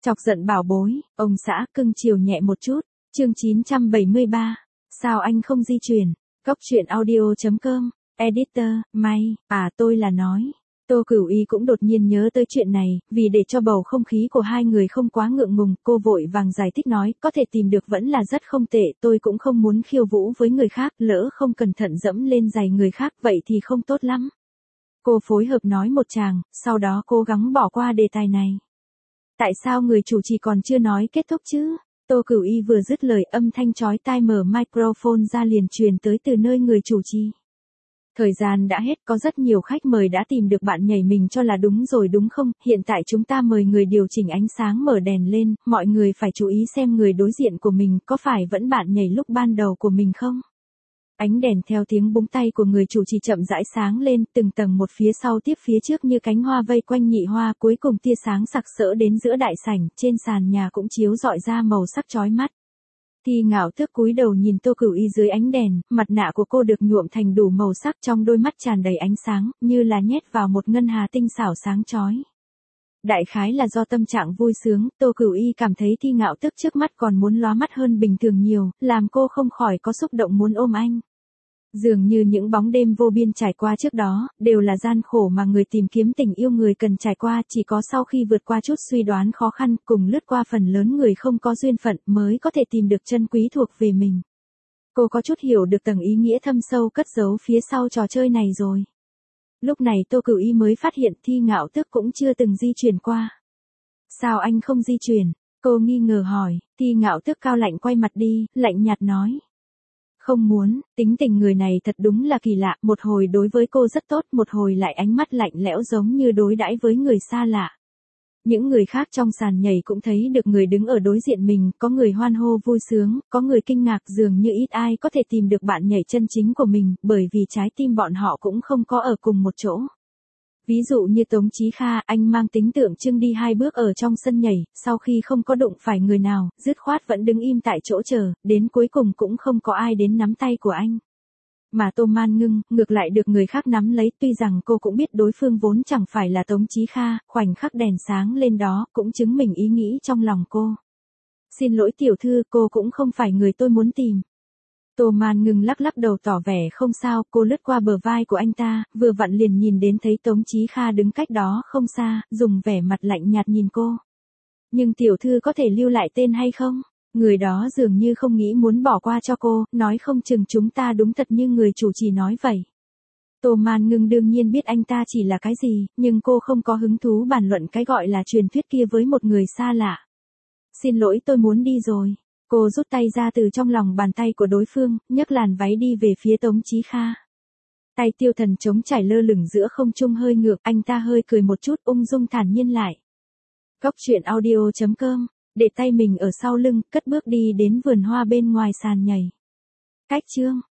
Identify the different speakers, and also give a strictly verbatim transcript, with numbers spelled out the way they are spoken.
Speaker 1: Chọc giận bảo bối, ông xã cưng chiều nhẹ một chút. Chương chín trăm bảy mươi ba. Sao anh không di chuyển? Cốc truyện audio chấm com. Editor, may, à tôi là nói. Tô Cửu Y cũng đột nhiên nhớ tới chuyện này, vì để cho bầu không khí của hai người không quá ngượng ngùng, cô vội vàng giải thích nói, có thể tìm được vẫn là rất không tệ, tôi cũng không muốn khiêu vũ với người khác, lỡ không cẩn thận dẫm lên giày người khác, vậy thì không tốt lắm. Cô phối hợp nói một tràng, sau đó cố gắng bỏ qua đề tài này. Tại sao người chủ trì còn chưa nói kết thúc chứ? Tô Cửu Y vừa dứt lời, âm thanh chói tai mở microphone ra liền truyền tới từ nơi người chủ trì. Thời gian đã hết, có rất nhiều khách mời đã tìm được bạn nhảy mình cho là đúng rồi đúng không? Hiện tại chúng ta mời người điều chỉnh ánh sáng mở đèn lên, mọi người phải chú ý xem người đối diện của mình có phải vẫn bạn nhảy lúc ban đầu của mình không? Ánh đèn theo tiếng búng tay của người chủ trì chậm rãi sáng lên, từng tầng một phía sau tiếp phía trước như cánh hoa vây quanh nhị hoa, cuối cùng tia sáng sặc sỡ đến giữa đại sảnh, trên sàn nhà cũng chiếu rọi ra màu sắc chói mắt. Thi Ngạo Tước cúi đầu nhìn Tô Cửu Y dưới ánh đèn, mặt nạ của cô được nhuộm thành đủ màu sắc, trong đôi mắt tràn đầy ánh sáng, như là nhét vào một ngân hà tinh xảo sáng chói. Đại khái là do tâm trạng vui sướng, Tô Cửu Y cảm thấy Thi Ngạo Tước trước mắt còn muốn lóa mắt hơn bình thường nhiều, làm cô không khỏi có xúc động muốn ôm anh. Dường như những bóng đêm vô biên trải qua trước đó, đều là gian khổ mà người tìm kiếm tình yêu người cần trải qua, chỉ có sau khi vượt qua chút suy đoán khó khăn, cùng lướt qua phần lớn người không có duyên phận, mới có thể tìm được chân quý thuộc về mình. Cô có chút hiểu được tầng ý nghĩa thâm sâu cất giấu phía sau trò chơi này rồi. Lúc này Tô Cửu Y mới phát hiện Thi Ngạo Tước cũng chưa từng di chuyển qua. Sao anh không di chuyển? Cô nghi ngờ hỏi. Thi Ngạo Tước cao lạnh quay mặt đi, lạnh nhạt nói. Không muốn, tính tình người này thật đúng là kỳ lạ, một hồi đối với cô rất tốt, một hồi lại ánh mắt lạnh lẽo giống như đối đãi với người xa lạ. Những người khác trong sàn nhảy cũng thấy được người đứng ở đối diện mình, có người hoan hô vui sướng, có người kinh ngạc, dường như ít ai có thể tìm được bạn nhảy chân chính của mình, bởi vì trái tim bọn họ cũng không có ở cùng một chỗ. Ví dụ như Tống Chí Kha, anh mang tính tượng trưng đi hai bước ở trong sân nhảy, sau khi không có đụng phải người nào, dứt khoát vẫn đứng im tại chỗ chờ, đến cuối cùng cũng không có ai đến nắm tay của anh. Mà Tô Man Ngưng, ngược lại được người khác nắm lấy, tuy rằng cô cũng biết đối phương vốn chẳng phải là Tống Chí Kha, khoảnh khắc đèn sáng lên đó, cũng chứng minh ý nghĩ trong lòng cô. Xin lỗi tiểu thư, cô cũng không phải người tôi muốn tìm. Tô Man Ngưng lắc lắc đầu tỏ vẻ không sao, cô lướt qua bờ vai của anh ta, vừa vặn liền nhìn đến thấy Tống Chí Kha đứng cách đó không xa, dùng vẻ mặt lạnh nhạt nhìn cô. Nhưng tiểu thư có thể lưu lại tên hay không? Người đó dường như không nghĩ muốn bỏ qua cho cô, nói không chừng chúng ta đúng thật như người chủ trì nói vậy. Tô Man Ngưng đương nhiên biết anh ta chỉ là cái gì, nhưng cô không có hứng thú bàn luận cái gọi là truyền thuyết kia với một người xa lạ. Xin lỗi, tôi muốn đi rồi. Cô rút tay ra từ trong lòng bàn tay của đối phương, nhấc làn váy đi về phía Tống Chí Kha. Tay Tiêu Thần trống trải lơ lửng giữa không trung hơi ngược, anh ta hơi cười một chút, ung dung thản nhiên lại. Cốc truyện audio chấm com, để tay mình ở sau lưng, cất bước đi đến vườn hoa bên ngoài sàn nhảy. Cách chương